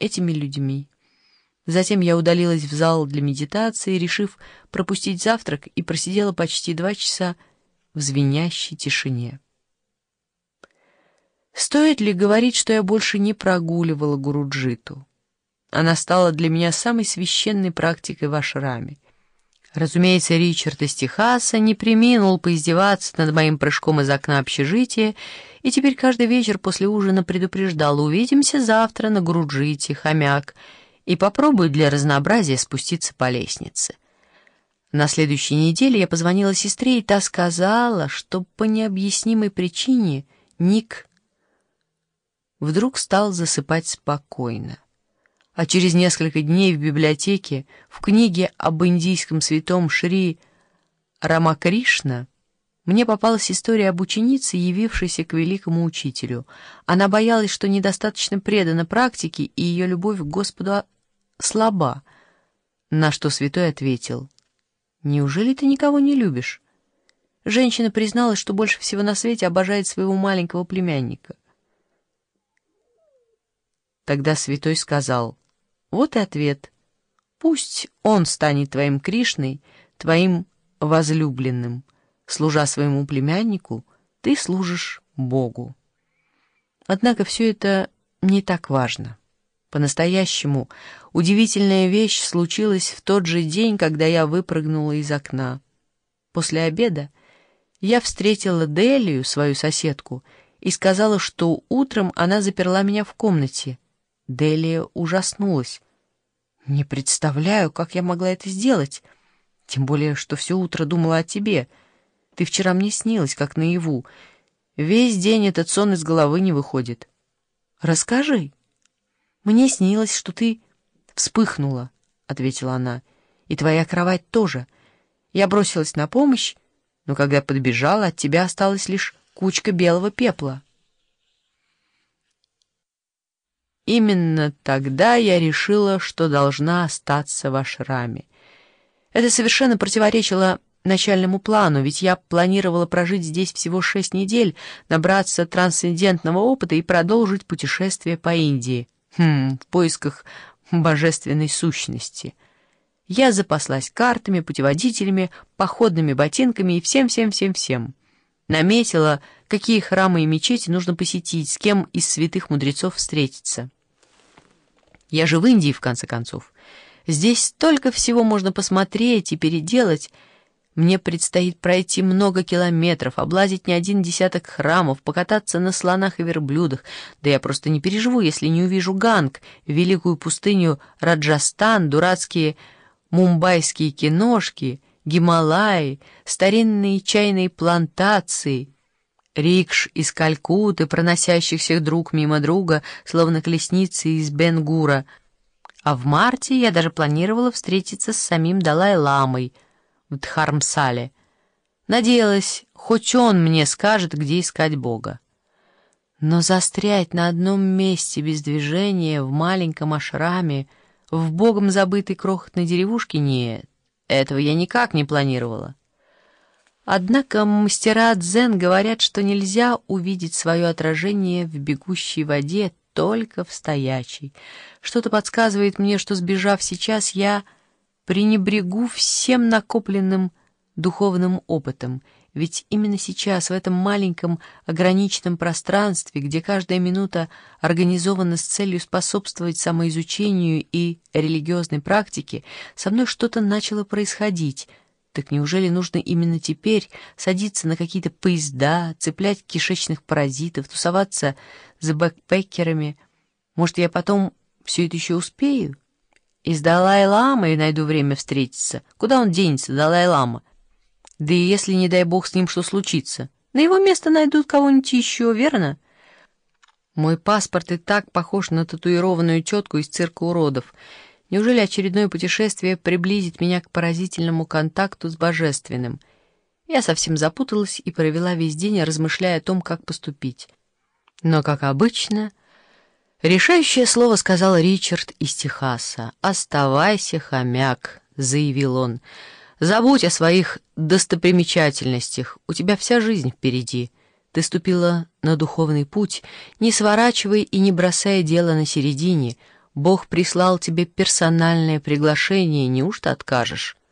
этими людьми. Затем я удалилась в зал для медитации, решив пропустить завтрак, и просидела почти 2 часа в звенящей тишине. Стоит ли говорить, что я больше не прогуливала Гуруджиту? Она стала для меня самой священной практикой в ашраме. Разумеется, Ричард из Техаса не преминул поиздеваться над моим прыжком из окна общежития, и теперь каждый вечер после ужина предупреждал: «Увидимся завтра на Гуруджите, хомяк, и попробуй для разнообразия спуститься по лестнице». На следующей неделе я позвонила сестре, и та сказала, что по необъяснимой причине Ник вдруг стал засыпать спокойно. А через несколько дней в библиотеке, в книге об индийском святом Шри Рамакришна, мне попалась история об ученице, явившейся к великому учителю. Она боялась, что недостаточно предана практике, и ее любовь к Господу слаба, на что святой ответил: «Неужели ты никого не любишь?» Женщина призналась, что больше всего на свете обожает своего маленького племянника. Тогда святой сказал: «Вот и ответ. Пусть он станет твоим Кришной, твоим возлюбленным. Служа своему племяннику, ты служишь Богу». Однако все это не так важно. По-настоящему удивительная вещь случилась в тот же день, когда я выпрыгнула из окна. После обеда я встретила Делию, свою соседку, и сказала, что утром она заперла меня в комнате. Делия ужаснулась. «Не представляю, как я могла это сделать. Тем более, что все утро думала о тебе. Ты вчера мне снилась, как наяву. Весь день этот сон из головы не выходит. Расскажи». «Мне снилось, что ты вспыхнула», — ответила она, — «и твоя кровать тоже. Я бросилась на помощь, но когда подбежала, от тебя осталась лишь кучка белого пепла». Именно тогда я решила, что должна остаться в ашраме. Это совершенно противоречило начальному плану, ведь я планировала прожить здесь всего 6 недель, набраться трансцендентного опыта и продолжить путешествие по Индии, в поисках божественной сущности. Я запаслась картами, путеводителями, походными ботинками и всем. Наметила, какие храмы и мечети нужно посетить, с кем из святых мудрецов встретиться. Я же в Индии, в конце концов. Здесь столько всего можно посмотреть и переделать. Мне предстоит пройти много километров, облазить не 1 десяток храмов, покататься на слонах и верблюдах. Да я просто не переживу, если не увижу Ганг, великую пустыню Раджастан, дурацкие мумбайские киношки, Гималаи, старинные чайные плантации, рикш из Калькутты, проносящихся друг мимо друга, словно колесницы из Бенгура. А в марте я даже планировала встретиться с самим Далай-ламой в Дхармсале. Надеялась, хоть он мне скажет, где искать Бога. Но застрять на одном месте без движения в маленьком ашраме, в богом забытой крохотной деревушке, нет, этого я никак не планировала. Однако мастера дзен говорят, что нельзя увидеть свое отражение в бегущей воде, только в стоячей. Что-то подсказывает мне, что, сбежав сейчас, я пренебрегу всем накопленным духовным опытом, ведь именно сейчас, в этом маленьком ограниченном пространстве, где каждая минута организована с целью способствовать самоизучению и религиозной практике, со мной что-то начало происходить. Так неужели нужно именно теперь садиться на какие-то поезда, цеплять кишечных паразитов, тусоваться с бэкпекерами? Может, я потом все это еще успею? И с Далай-ламой найду время встретиться. Куда он денется, Далай-лама? Да и если, не дай бог, с ним что случится, на его место найдут кого-нибудь еще, верно? Мой паспорт и так похож на татуированную тетку из цирка уродов. Неужели очередное путешествие приблизит меня к поразительному контакту с божественным? Я совсем запуталась и провела весь день, размышляя о том, как поступить. Но, как обычно, решающее слово сказал Ричард из Техаса. «Оставайся, хомяк», — заявил он. «Забудь о своих достопримечательностях, у тебя вся жизнь впереди. Ты ступила на духовный путь, не сворачивай и не бросай дело на середине. Бог прислал тебе персональное приглашение, неужто откажешь?